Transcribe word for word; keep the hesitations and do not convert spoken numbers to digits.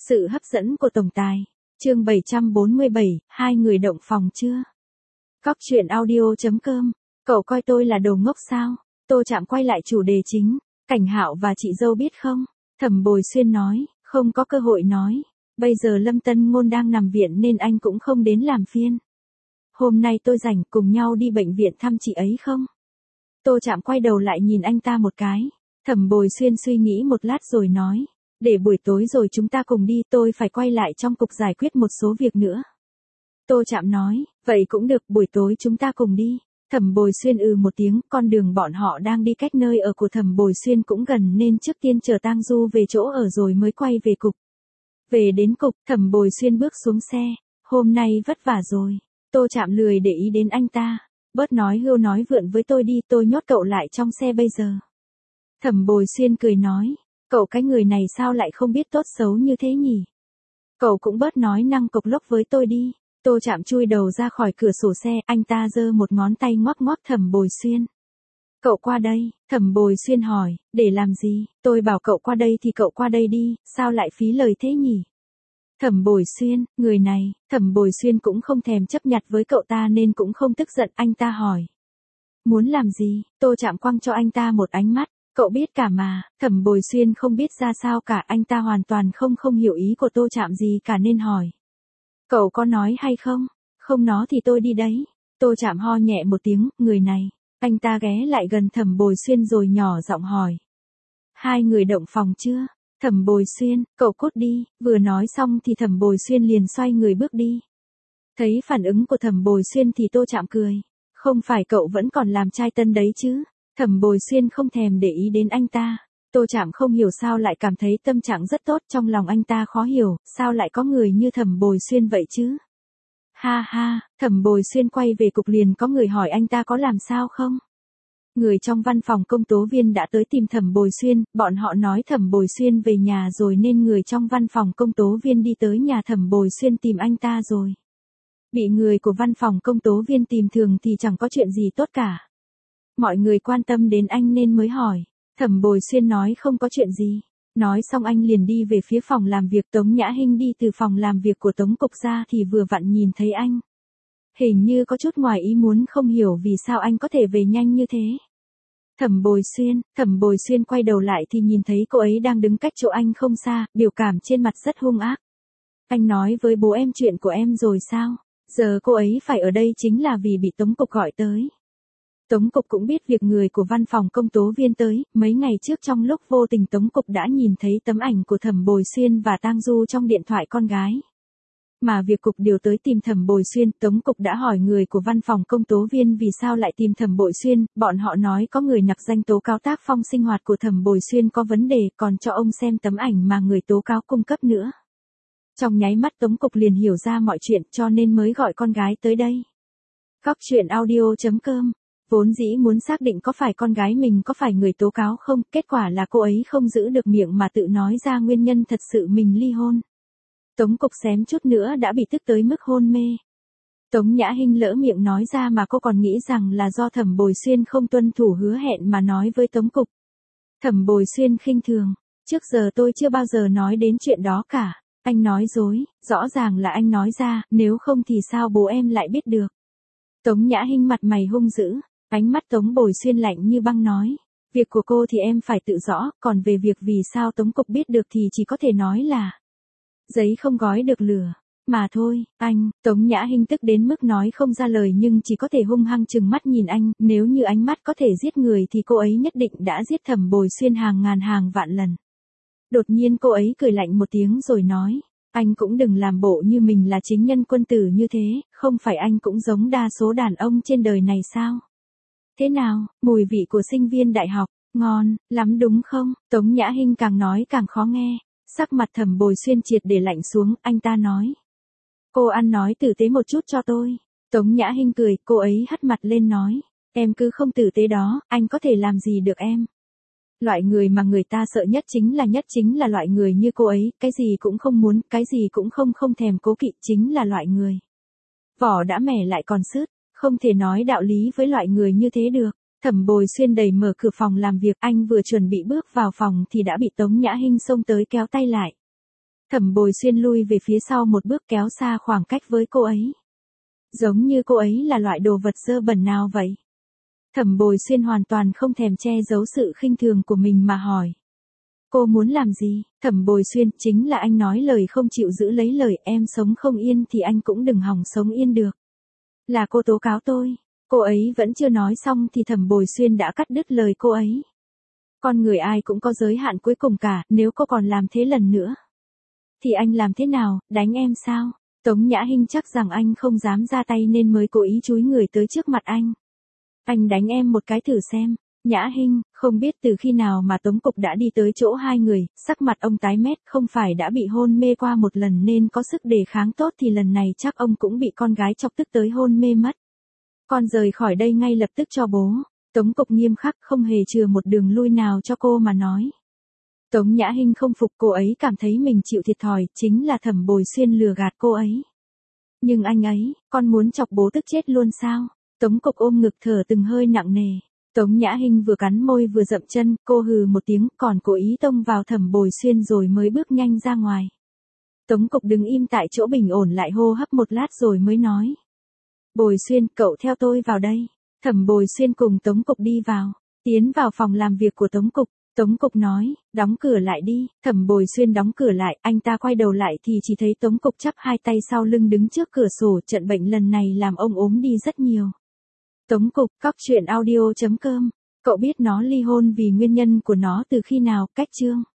Sự hấp dẫn của tổng tài. Chương bảy trăm bốn mươi bảy, hai người động phòng chưa? Cóc truyện audio chấm com. Cậu coi tôi là đồ ngốc sao? Tô Trạm quay lại chủ đề chính. Cảnh Hạo và chị dâu biết không? Thẩm Bồi Xuyên nói, không có cơ hội nói. Bây giờ Lâm Tân Ngôn đang nằm viện nên anh cũng không đến làm phiên. Hôm nay tôi rảnh, cùng nhau đi bệnh viện thăm chị ấy không? Tô Trạm quay đầu lại nhìn anh ta một cái. Thẩm Bồi Xuyên suy nghĩ một lát rồi nói, để buổi tối rồi chúng ta cùng đi, tôi phải quay lại trong cục giải quyết một số việc nữa. Tô Trạm nói, vậy cũng được, buổi tối chúng ta cùng đi. Thẩm Bồi Xuyên ừ một tiếng, con đường bọn họ đang đi cách nơi ở của Thẩm Bồi Xuyên cũng gần nên trước tiên chờ Tang Du về chỗ ở rồi mới quay về cục. Về đến cục, Thẩm Bồi Xuyên bước xuống xe, hôm nay vất vả rồi. Tô Trạm lười để ý đến anh ta, bớt nói hưu nói vượn với tôi đi, tôi nhốt cậu lại trong xe bây giờ. Thẩm Bồi Xuyên cười nói, cậu cái người này sao lại không biết tốt xấu như thế nhỉ? Cậu cũng bớt nói năng cộc lốc với tôi đi. Tô Trạm chui đầu ra khỏi cửa sổ xe, anh ta giơ một ngón tay ngoắc ngoắc Thẩm Bồi Xuyên. Cậu qua đây, Thẩm Bồi Xuyên hỏi, để làm gì? Tôi bảo cậu qua đây thì cậu qua đây đi, sao lại phí lời thế nhỉ? Thẩm Bồi Xuyên, người này, Thẩm Bồi Xuyên cũng không thèm chấp nhặt với cậu ta nên cũng không tức giận, anh ta hỏi. Muốn làm gì? Tô Trạm quăng cho anh ta một ánh mắt. Cậu biết cả mà. Thẩm Bồi Xuyên không biết ra sao cả, anh ta hoàn toàn không không hiểu ý của Tô Trạm gì cả nên hỏi. Cậu có nói hay không? Không nói thì tôi đi đấy. Tô Trạm ho nhẹ một tiếng, người này. Anh ta ghé lại gần Thẩm Bồi Xuyên rồi nhỏ giọng hỏi. Hai người động phòng chưa? Thẩm Bồi Xuyên, cậu cút đi. Vừa nói xong thì Thẩm Bồi Xuyên liền xoay người bước đi. Thấy phản ứng của Thẩm Bồi Xuyên thì Tô Trạm cười. Không phải cậu vẫn còn làm trai tân đấy chứ? Thẩm Bồi Xuyên không thèm để ý đến anh ta. Tô Trạm không hiểu sao lại cảm thấy tâm trạng rất tốt, trong lòng anh ta khó hiểu, sao lại có người như Thẩm Bồi Xuyên vậy chứ? Ha ha, Thẩm Bồi Xuyên quay về cục liền có người hỏi anh ta có làm sao không? Người trong văn phòng công tố viên đã tới tìm Thẩm Bồi Xuyên, bọn họ nói Thẩm Bồi Xuyên về nhà rồi nên người trong văn phòng công tố viên đi tới nhà Thẩm Bồi Xuyên tìm anh ta rồi. Bị người của văn phòng công tố viên tìm thường thì chẳng có chuyện gì tốt cả. Mọi người quan tâm đến anh nên mới hỏi. Thẩm Bồi Xuyên nói không có chuyện gì. Nói xong anh liền đi về phía phòng làm việc. Tống Nhã Hinh đi từ phòng làm việc của Tống Cục ra thì vừa vặn nhìn thấy anh. Hình như có chút ngoài ý muốn, không hiểu vì sao anh có thể về nhanh như thế. Thẩm Bồi Xuyên, Thẩm Bồi Xuyên quay đầu lại thì nhìn thấy cô ấy đang đứng cách chỗ anh không xa, biểu cảm trên mặt rất hung ác. Anh nói với bố em chuyện của em rồi sao? Giờ cô ấy phải ở đây chính là vì bị Tống Cục gọi tới. Tống Cục cũng biết việc người của văn phòng công tố viên tới, mấy ngày trước trong lúc vô tình Tống Cục đã nhìn thấy tấm ảnh của Thẩm Bồi Xuyên và Tang Du trong điện thoại con gái. Mà việc cục điều tới tìm Thẩm Bồi Xuyên, Tống Cục đã hỏi người của văn phòng công tố viên vì sao lại tìm Thẩm Bồi Xuyên, bọn họ nói có người nặc danh tố cáo tác phong sinh hoạt của Thẩm Bồi Xuyên có vấn đề, còn cho ông xem tấm ảnh mà người tố cáo cung cấp nữa. Trong nháy mắt Tống Cục liền hiểu ra mọi chuyện cho nên mới gọi con gái tới đây. Cóc truyện audio chấm com. Vốn dĩ muốn xác định có phải con gái mình có phải người tố cáo không, kết quả là cô ấy không giữ được miệng mà tự nói ra nguyên nhân thật sự mình ly hôn. Tống Cục xém chút nữa đã bị tức tới mức hôn mê. Tống Nhã Hinh lỡ miệng nói ra mà cô còn nghĩ rằng là do Thẩm Bồi Xuyên không tuân thủ hứa hẹn mà nói với Tống Cục. Thẩm Bồi Xuyên khinh thường, trước giờ tôi chưa bao giờ nói đến chuyện đó cả. Anh nói dối, rõ ràng là anh nói ra, nếu không thì sao bố em lại biết được. Tống Nhã Hinh mặt mày hung dữ. Ánh mắt Tống Bồi Xuyên lạnh như băng nói, việc của cô thì em phải tự rõ, còn về việc vì sao Tống Cục biết được thì chỉ có thể nói là giấy không gói được lửa, mà thôi, anh. Tống Nhã Hinh tức đến mức nói không ra lời nhưng chỉ có thể hung hăng trừng mắt nhìn anh, nếu như ánh mắt có thể giết người thì cô ấy nhất định đã giết Thẩm Bồi Xuyên hàng ngàn hàng vạn lần. Đột nhiên cô ấy cười lạnh một tiếng rồi nói, anh cũng đừng làm bộ như mình là chính nhân quân tử như thế, không phải anh cũng giống đa số đàn ông trên đời này sao? Thế nào, mùi vị của sinh viên đại học, ngon, lắm đúng không? Tống Nhã Hinh càng nói càng khó nghe, sắc mặt Thẩm Bồi Xuyên triệt để lạnh xuống, anh ta nói. Cô ăn nói tử tế một chút cho tôi. Tống Nhã Hinh cười, cô ấy hất mặt lên nói, em cứ không tử tế đó, anh có thể làm gì được em? Loại người mà người ta sợ nhất chính là nhất chính là loại người như cô ấy, cái gì cũng không muốn, cái gì cũng không không thèm cố kỵ, chính là loại người. Vỏ đã mẻ lại còn sứt. Không thể nói đạo lý với loại người như thế được. Thẩm Bồi Xuyên đẩy mở cửa phòng làm việc, anh vừa chuẩn bị bước vào phòng thì đã bị Tống Nhã Hinh xông tới kéo tay lại. Thẩm Bồi Xuyên lui về phía sau một bước kéo xa khoảng cách với cô ấy. Giống như cô ấy là loại đồ vật dơ bẩn nào vậy? Thẩm Bồi Xuyên hoàn toàn không thèm che giấu sự khinh thường của mình mà hỏi. Cô muốn làm gì? Thẩm Bồi Xuyên, chính là anh nói lời không chịu giữ lấy lời, em sống không yên thì anh cũng đừng hòng sống yên được. Là cô tố cáo tôi. Cô ấy vẫn chưa nói xong thì Thẩm Bồi Xuyên đã cắt đứt lời cô ấy. Con người ai cũng có giới hạn cuối cùng cả, nếu cô còn làm thế lần nữa. Thì anh làm thế nào, đánh em sao? Tống Nhã Hinh chắc rằng anh không dám ra tay nên mới cố ý chúi người tới trước mặt anh. Anh đánh em một cái thử xem. Nhã Hinh, không biết từ khi nào mà Tống Cục đã đi tới chỗ hai người, sắc mặt ông tái mét, không phải đã bị hôn mê qua một lần nên có sức đề kháng tốt thì lần này chắc ông cũng bị con gái chọc tức tới hôn mê mất. Con rời khỏi đây ngay lập tức cho bố. Tống Cục nghiêm khắc không hề chừa một đường lui nào cho cô mà nói. Tống Nhã Hinh không phục, cô ấy cảm thấy mình chịu thiệt thòi, chính là Thẩm Bồi Xuyên lừa gạt cô ấy. Nhưng anh ấy, con muốn chọc bố tức chết luôn sao? Tống Cục ôm ngực thở từng hơi nặng nề. Tống Nhã Hinh vừa cắn môi vừa dậm chân, cô hừ một tiếng còn cố ý tông vào Thẩm Bồi Xuyên rồi mới bước nhanh ra ngoài. Tống Cục đứng im tại chỗ bình ổn lại hô hấp một lát rồi mới nói. Bồi Xuyên, cậu theo tôi vào đây. Thẩm Bồi Xuyên cùng Tống Cục đi vào, tiến vào phòng làm việc của Tống Cục. Tống Cục nói, đóng cửa lại đi. Thẩm Bồi Xuyên đóng cửa lại, anh ta quay đầu lại thì chỉ thấy Tống Cục chắp hai tay sau lưng đứng trước cửa sổ. Trận bệnh lần này làm ông ốm đi rất nhiều. Tống Cục, cóc truyện audio chấm com. Cậu biết nó ly hôn vì nguyên nhân của nó từ khi nào, cách chương?